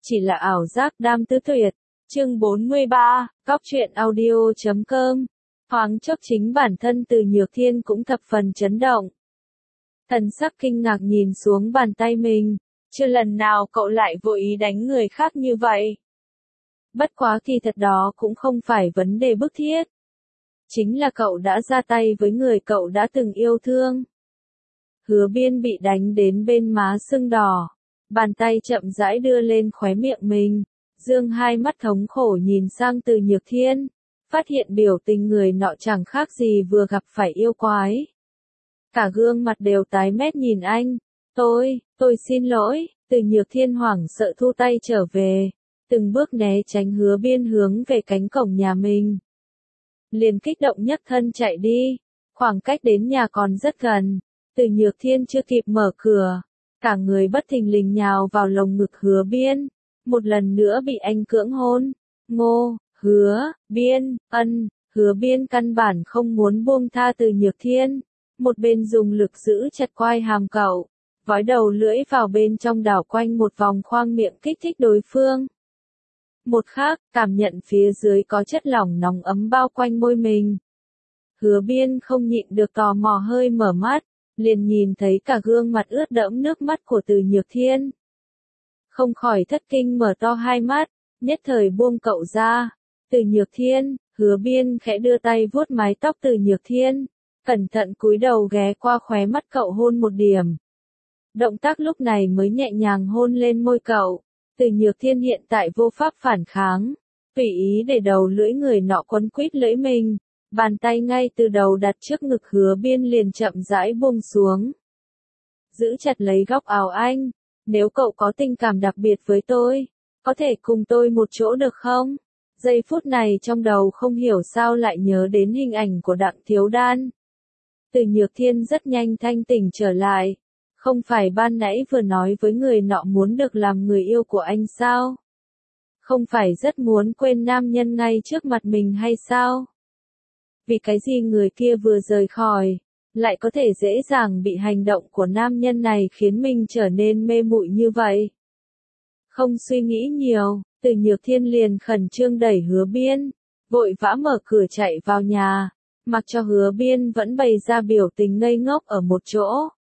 chỉ là ảo giác đam tư tuyệt. Chương 43, Cóc truyện audio.com. Thoáng chốc chính bản thân Từ Nhược Thiên cũng thập phần chấn động. Thần sắc kinh ngạc nhìn xuống bàn tay mình, chưa lần nào cậu lại vô ý đánh người khác như vậy. Bất quá kỳ thật đó cũng không phải vấn đề bức thiết. Chính là cậu đã ra tay với người cậu đã từng yêu thương. Hứa Biên bị đánh đến bên má sưng đỏ, bàn tay chậm rãi đưa lên khóe miệng mình, dương hai mắt thống khổ nhìn sang Từ Nhược Thiên, phát hiện biểu tình người nọ chẳng khác gì vừa gặp phải yêu quái. Cả gương mặt đều tái mét nhìn anh, tôi xin lỗi, Từ Nhược Thiên hoảng sợ thu tay trở về, từng bước né tránh Hứa Biên hướng về cánh cổng nhà mình. Liền kích động nhấc thân chạy đi, khoảng cách đến nhà còn rất gần, Từ Nhược Thiên chưa kịp mở cửa, cả người bất thình lình nhào vào lồng ngực Hứa Biên, một lần nữa bị anh cưỡng hôn. Ngô, Hứa Biên, Hứa Biên căn bản không muốn buông tha Từ Nhược Thiên, một bên dùng lực giữ chặt quai hàm cậu, vói đầu lưỡi vào bên trong đảo quanh một vòng khoang miệng kích thích đối phương. Một khác, cảm nhận phía dưới có chất lỏng nóng ấm bao quanh môi mình. Hứa Biên không nhịn được tò mò hơi mở mắt, liền nhìn thấy cả gương mặt ướt đẫm nước mắt của Từ Nhược Thiên. Không khỏi thất kinh mở to hai mắt, nhất thời buông cậu ra. Từ Nhược Thiên, Hứa Biên khẽ đưa tay vuốt mái tóc Từ Nhược Thiên, cẩn thận cúi đầu ghé qua khóe mắt cậu hôn một điểm. Động tác lúc này mới nhẹ nhàng hôn lên môi cậu. Từ Nhược Thiên hiện tại vô pháp phản kháng, tùy ý để đầu lưỡi người nọ quấn quýt lưỡi mình, bàn tay ngay từ đầu đặt trước ngực Hứa Biên liền chậm rãi buông xuống. Giữ chặt lấy góc áo anh, nếu cậu có tình cảm đặc biệt với tôi, có thể cùng tôi một chỗ được không? Giây phút này trong đầu không hiểu sao lại nhớ đến hình ảnh của Đặng Thiếu Đan. Từ Nhược Thiên rất nhanh thanh tỉnh trở lại. Không phải ban nãy vừa nói với người nọ muốn được làm người yêu của anh sao? Không phải rất muốn quên nam nhân ngay trước mặt mình hay sao? Vì cái gì người kia vừa rời khỏi, lại có thể dễ dàng bị hành động của nam nhân này khiến mình trở nên mê muội như vậy? Không suy nghĩ nhiều, Từ Nhược Thiên liền khẩn trương đẩy Hứa Biên, vội vã mở cửa chạy vào nhà, mặc cho Hứa Biên vẫn bày ra biểu tình ngây ngốc ở một chỗ.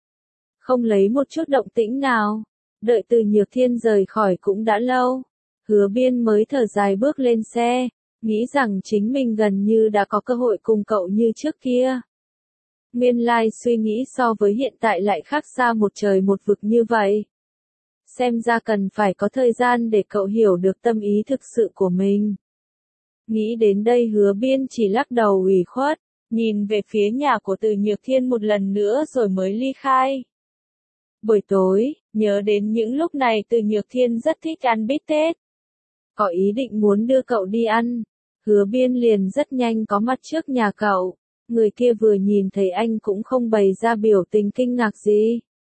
Không lấy một chút động tĩnh nào, đợi Từ Nhược Thiên rời khỏi cũng đã lâu. Hứa Biên mới thở dài bước lên xe, nghĩ rằng chính mình gần như đã có cơ hội cùng cậu như trước kia. Nguyên lai suy nghĩ so với hiện tại lại khác xa một trời một vực như vậy. Xem ra cần phải có thời gian để cậu hiểu được tâm ý thực sự của mình. Nghĩ đến đây Hứa Biên chỉ lắc đầu ủy khuất, nhìn về phía nhà của Từ Nhược Thiên một lần nữa rồi mới ly khai. Buổi tối, nhớ đến những lúc này Từ Nhược Thiên rất thích ăn bít tết. Có ý định muốn đưa cậu đi ăn, Hứa Biên liền rất nhanh có mặt trước nhà cậu. Người kia vừa nhìn thấy anh cũng không bày ra biểu tình kinh ngạc gì.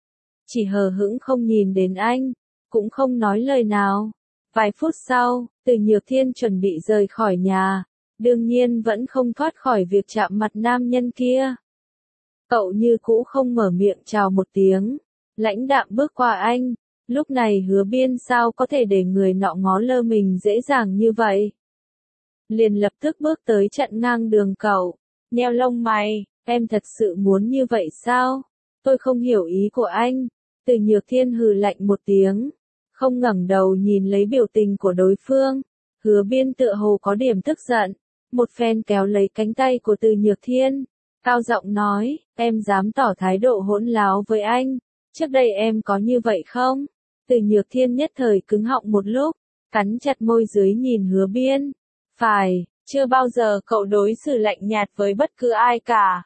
Chỉ hờ hững không nhìn đến anh, cũng không nói lời nào. Vài phút sau, Từ Nhược Thiên chuẩn bị rời khỏi nhà, đương nhiên vẫn không thoát khỏi việc chạm mặt nam nhân kia. Cậu như cũ không mở miệng chào một tiếng. Lãnh đạm bước qua anh, lúc này Hứa Biên sao có thể để người nọ ngó lơ mình dễ dàng như vậy. Liền lập tức bước tới chặn ngang đường cậu, nheo lông mày, em thật sự muốn như vậy sao? Tôi không hiểu ý của anh. Từ Nhược Thiên hừ lạnh một tiếng, không ngẩng đầu nhìn lấy biểu tình của đối phương. Hứa Biên tựa hồ có điểm tức giận, một phen kéo lấy cánh tay của Từ Nhược Thiên, cao giọng nói, em dám tỏ thái độ hỗn láo với anh. Trước đây em có như vậy không? Từ Nhược Thiên nhất thời cứng họng một lúc, cắn chặt môi dưới nhìn Hứa Biên. Phải, chưa bao giờ cậu đối xử lạnh nhạt với bất cứ ai cả.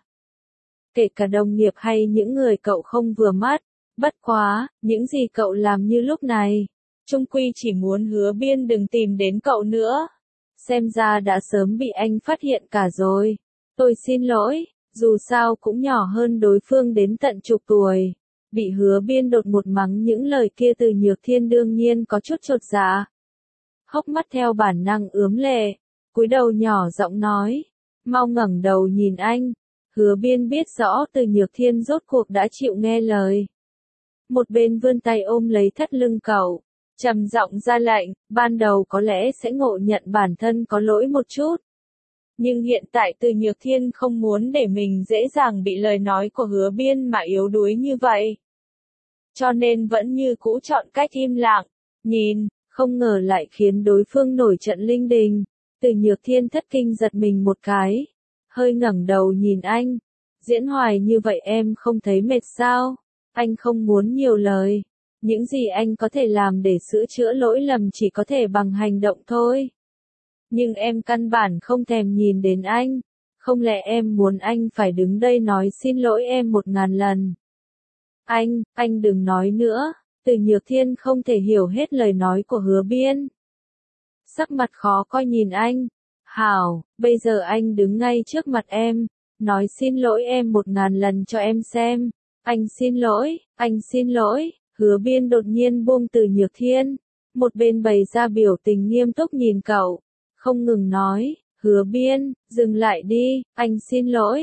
Kể cả đồng nghiệp hay những người cậu không vừa mắt. Bất quá, những gì cậu làm như lúc này, chung quy chỉ muốn Hứa Biên đừng tìm đến cậu nữa. Xem ra đã sớm bị anh phát hiện cả rồi. Tôi xin lỗi, dù sao cũng nhỏ hơn đối phương đến tận chục tuổi. Bị Hứa Biên đột ngột mắng những lời kia Từ Nhược Thiên đương nhiên có chút chột dạ. Hốc mắt theo bản năng ướm lệ, cúi đầu nhỏ giọng nói, mau ngẩng đầu nhìn anh. Hứa Biên biết rõ Từ Nhược Thiên rốt cuộc đã chịu nghe lời. Một bên vươn tay ôm lấy thắt lưng cậu, Trầm giọng ra lệnh, ban đầu có lẽ sẽ ngộ nhận bản thân có lỗi một chút. Nhưng hiện tại Từ Nhược Thiên không muốn để mình dễ dàng bị lời nói của Hứa Biên mà yếu đuối như vậy. Cho nên vẫn như cũ chọn cách im lặng, nhìn, không ngờ lại khiến đối phương nổi trận linh đình. Từ Nhược Thiên thất kinh giật mình một cái, hơi ngẩng đầu nhìn anh. Diễn hoài như vậy em không thấy mệt sao? Anh không muốn nhiều lời. Những gì anh có thể làm để sửa chữa lỗi lầm chỉ có thể bằng hành động thôi. Nhưng em căn bản không thèm nhìn đến anh. Không lẽ em muốn anh phải đứng đây nói xin lỗi em 1000 lần? Anh đừng nói nữa. Từ Nhược Thiên không thể hiểu hết lời nói của Hứa Biên. Sắc mặt khó coi nhìn anh. Hảo, bây giờ anh đứng ngay trước mặt em. Nói xin lỗi em 1000 lần cho em xem. Anh xin lỗi. Hứa Biên đột nhiên buông Từ Nhược Thiên. Một bên bày ra biểu tình nghiêm túc nhìn cậu. Không ngừng nói, Hứa Biên, dừng lại đi, anh xin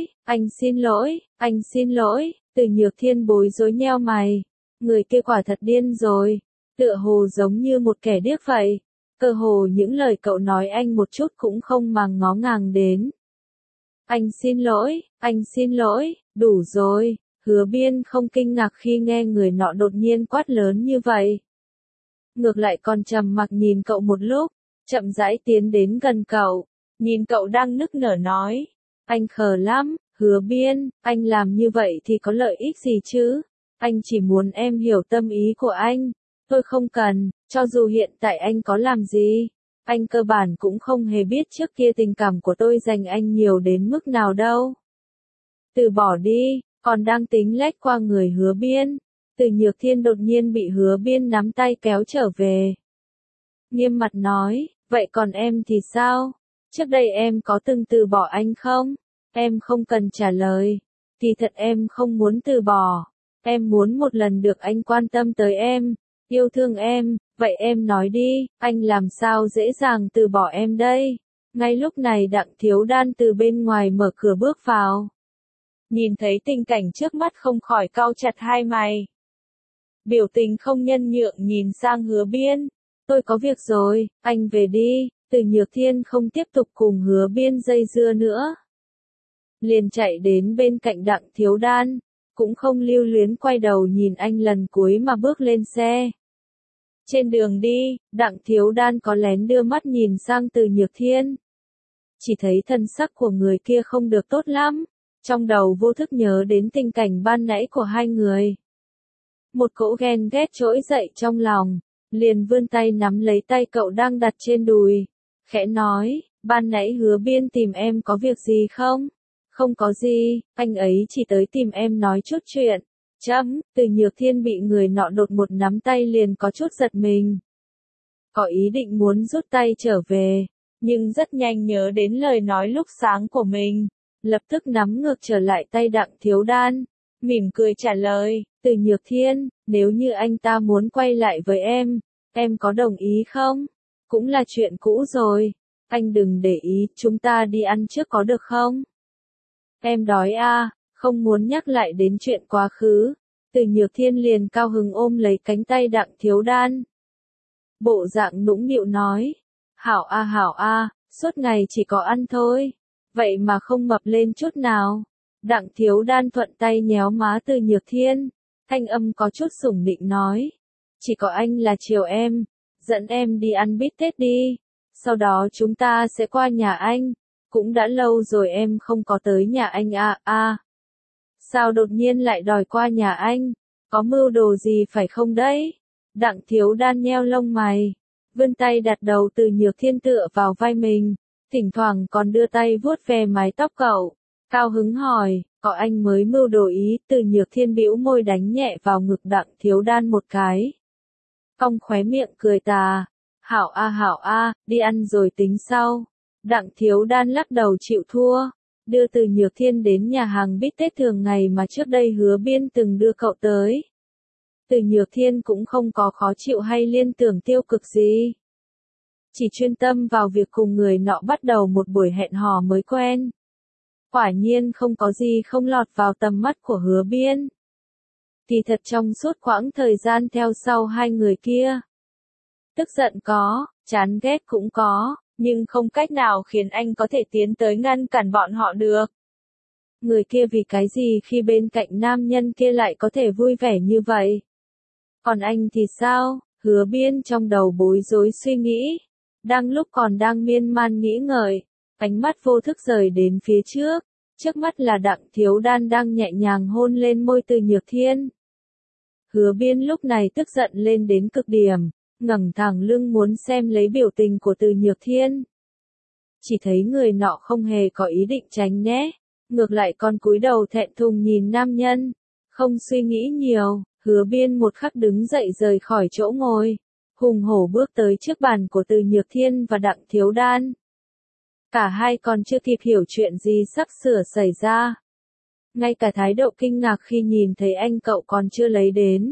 lỗi. Từ Nhược Thiên bối rối nheo mày. Người kia quả thật điên rồi. Tựa hồ giống như một kẻ điếc vậy. Cơ hồ những lời cậu nói anh một chút cũng không màng ngó ngàng đến. Anh xin lỗi, đủ rồi. Hứa Biên không kinh ngạc khi nghe người nọ đột nhiên quát lớn như vậy. Ngược lại còn trầm mặc nhìn cậu một lúc, chậm rãi tiến đến gần cậu, nhìn cậu đang nức nở nói. Anh khờ lắm, Hứa Biên, anh làm như vậy thì có lợi ích gì chứ? Anh chỉ muốn em hiểu tâm ý của anh. Tôi không cần, cho dù hiện tại anh có làm gì. Anh cơ bản cũng không hề biết trước kia tình cảm của tôi dành anh nhiều đến mức nào đâu. Từ bỏ đi, còn đang tính lách qua người Hứa Biên. Từ Nhược Thiên đột nhiên bị Hứa Biên nắm tay kéo trở về. Nghiêm mặt nói, vậy còn em thì sao? Trước đây em có từng từ bỏ anh không? Em không cần trả lời. Kỳ thật em không muốn từ bỏ. Em muốn một lần được anh quan tâm tới em, yêu thương em. Vậy em nói đi, anh làm sao dễ dàng từ bỏ em đây? Ngay lúc này Đặng Thiếu Đan từ bên ngoài mở cửa bước vào. Nhìn thấy tình cảnh trước mắt không khỏi cau chặt hai mày. Biểu tình không nhân nhượng nhìn sang Hứa Biên. Tôi có việc rồi, anh về đi. Từ Nhược Thiên không tiếp tục cùng Hứa Biên dây dưa nữa. Liền chạy đến bên cạnh Đặng Thiếu Đan, cũng không lưu luyến quay đầu nhìn anh lần cuối mà bước lên xe. Trên đường đi, Đặng Thiếu Đan có lén đưa mắt nhìn sang Từ Nhược Thiên. Chỉ thấy thân sắc của người kia không được tốt lắm, trong đầu vô thức nhớ đến tình cảnh ban nãy của hai người. Một cỗ ghen ghét trỗi dậy trong lòng, liền vươn tay nắm lấy tay cậu đang đặt trên đùi, khẽ nói, ban nãy Hứa Biên tìm em có việc gì không? Không có gì, anh ấy chỉ tới tìm em nói chút chuyện. Từ Nhược Thiên bị người nọ đột một nắm tay liền có chút giật mình. Có ý định muốn rút tay trở về, nhưng rất nhanh nhớ đến lời nói lúc sáng của mình, lập tức nắm ngược trở lại tay Đặng Thiếu Đan, mỉm cười trả lời, Từ Nhược Thiên, nếu như anh ta muốn quay lại với em có đồng ý không? Cũng là chuyện cũ rồi, anh đừng để ý, chúng ta đi ăn trước có được không? Em đói à, không muốn nhắc lại đến chuyện quá khứ. Từ Nhược Thiên liền cao hứng ôm lấy cánh tay Đặng Thiếu Đan. Bộ dạng nũng nịu nói, hảo a, suốt ngày chỉ có ăn thôi, vậy mà không mập lên chút nào. Đặng Thiếu Đan thuận tay nhéo má Từ Nhược Thiên, thanh âm có chút sủng nịnh nói, chỉ có anh là chiều em, dẫn em đi ăn bít tết đi, sau đó chúng ta sẽ qua nhà anh, cũng đã lâu rồi em không có tới nhà anh à. Sao đột nhiên lại đòi qua nhà anh, có mưu đồ gì phải không đấy? Đặng Thiếu Đan nheo lông mày, vươn tay đặt đầu Từ Nhược Thiên tựa vào vai mình, thỉnh thoảng còn đưa tay vuốt về mái tóc cậu, cao hứng hỏi, có anh mới mưu đồ ý? Từ Nhược Thiên bĩu môi đánh nhẹ vào ngực Đặng Thiếu Đan một cái, cong khóe miệng cười tà, hảo a, đi ăn rồi tính sau. Đặng Thiếu Đan lắc đầu chịu thua, đưa Từ Nhược Thiên đến nhà hàng bít tết thường ngày mà trước đây Hứa Biên từng đưa cậu tới. Từ Nhược Thiên cũng không có khó chịu hay liên tưởng tiêu cực gì. Chỉ chuyên tâm vào việc cùng người nọ bắt đầu một buổi hẹn hò mới quen. Quả nhiên không có gì không lọt vào tầm mắt của Hứa Biên. Kỳ thật trong suốt quãng thời gian theo sau hai người kia, Tức giận có, chán ghét cũng có, nhưng không cách nào khiến anh có thể tiến tới ngăn cản bọn họ được. Người kia vì cái gì khi bên cạnh nam nhân kia lại có thể vui vẻ như vậy? Còn anh thì sao? Hứa Biên trong đầu bối rối suy nghĩ. Đang lúc còn đang miên man nghĩ ngợi, ánh mắt vô thức rời đến phía trước. Trước mắt là Đặng Thiếu Đan đang nhẹ nhàng hôn lên môi Từ Nhược Thiên. Hứa Biên lúc này tức giận lên đến cực điểm, ngẩng thẳng lưng muốn xem lấy biểu tình của Từ Nhược Thiên. Chỉ thấy người nọ không hề có ý định tránh né, ngược lại còn cúi đầu thẹn thùng nhìn nam nhân. Không suy nghĩ nhiều, Hứa Biên một khắc đứng dậy rời khỏi chỗ ngồi, hùng hổ bước tới trước bàn của Từ Nhược Thiên và Đặng Thiếu Đan. Cả hai còn chưa kịp hiểu chuyện gì sắp sửa xảy ra. Ngay cả thái độ kinh ngạc khi nhìn thấy anh cậu còn chưa lấy đến.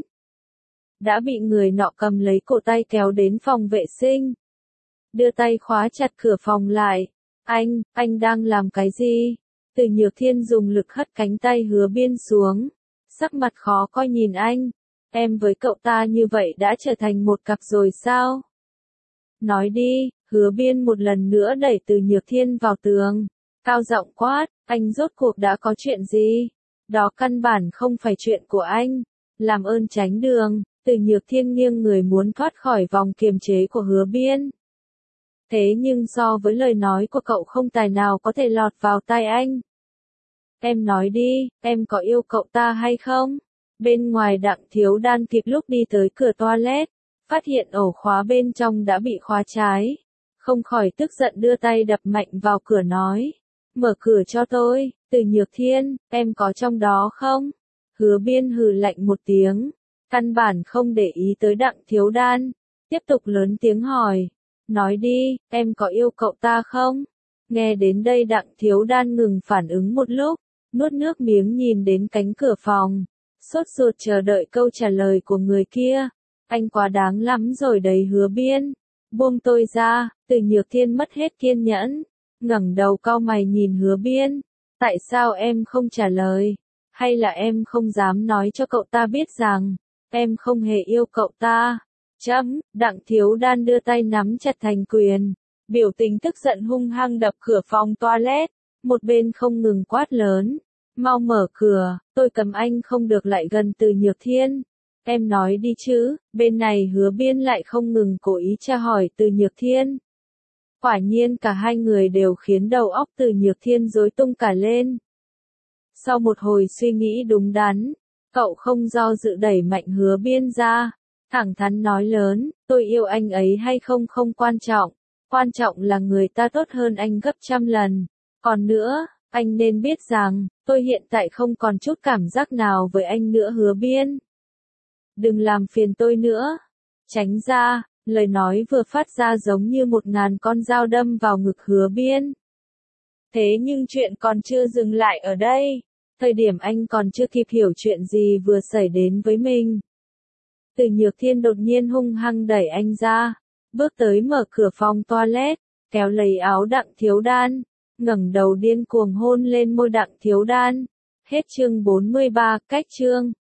Đã bị người nọ cầm lấy cổ tay kéo đến phòng vệ sinh. Đưa tay khóa chặt cửa phòng lại. Anh đang làm cái gì? Từ Nhược Thiên dùng lực hất cánh tay Hứa Biên xuống. Sắc mặt khó coi nhìn anh. Em với cậu ta như vậy đã trở thành một cặp rồi sao? Nói đi, Hứa Biên một lần nữa đẩy Từ Nhược Thiên vào tường. Cao giọng quát, anh rốt cuộc đã có chuyện gì? Đó căn bản không phải chuyện của anh. Làm ơn tránh đường. Từ Nhược Thiên nghiêng người muốn thoát khỏi vòng kiềm chế của Hứa Biên. Thế nhưng so với lời nói của cậu không tài nào có thể lọt vào tai anh. Em nói đi, em có yêu cậu ta hay không? Bên ngoài Đặng Thiếu Đan kịp lúc đi tới cửa toilet, phát hiện ổ khóa bên trong đã bị khóa trái. Không khỏi tức giận đưa tay đập mạnh vào cửa nói. Mở cửa cho tôi, Từ Nhược Thiên, em có trong đó không? Hứa Biên hừ lạnh một tiếng, căn bản không để ý tới Đặng Thiếu Đan, tiếp tục lớn tiếng hỏi. Nói đi, em có yêu cậu ta không? Nghe đến đây Đặng Thiếu Đan ngừng phản ứng một lúc, nuốt nước miếng nhìn đến cánh cửa phòng, sốt ruột chờ đợi câu trả lời của người kia. Anh quá đáng lắm rồi đấy Hứa Biên. Buông tôi ra. Từ Nhược Thiên mất hết kiên nhẫn, ngẩng đầu cau mày nhìn Hứa Biên. Tại sao em không trả lời? Hay là em không dám nói cho cậu ta biết rằng em không hề yêu cậu ta? Đặng Thiếu Đan đưa tay nắm chặt thành quyền, biểu tình tức giận hung hăng đập cửa phòng toilet, một bên không ngừng quát lớn. Mau mở cửa, tôi cầm anh không được lại gần Từ Nhược Thiên. Em nói đi chứ. Bên này Hứa Biên lại không ngừng cố ý tra hỏi Từ Nhược Thiên. Quả nhiên cả hai người đều khiến đầu óc Từ Nhược Thiên rối tung cả lên. Sau một hồi suy nghĩ đúng đắn, cậu không do dự đẩy mạnh Hứa Biên ra, thẳng thắn nói lớn, tôi yêu anh ấy hay không không quan trọng là người ta tốt hơn anh gấp trăm lần. Còn nữa, anh nên biết rằng, tôi hiện tại không còn chút cảm giác nào với anh nữa Hứa Biên. Đừng làm phiền tôi nữa. Tránh ra. Lời nói vừa phát ra giống như 1000 con dao đâm vào ngực Hứa Biên. Thế nhưng chuyện còn chưa dừng lại ở đây. Thời điểm anh còn chưa kịp hiểu chuyện gì vừa xảy đến với mình. Từ Nhược Thiên đột nhiên hung hăng đẩy anh ra. Bước tới mở cửa phòng toilet, kéo lấy áo Đặng Thiếu Đan, ngẩng đầu điên cuồng hôn lên môi Đặng Thiếu Đan. Hết chương 43, cách chương.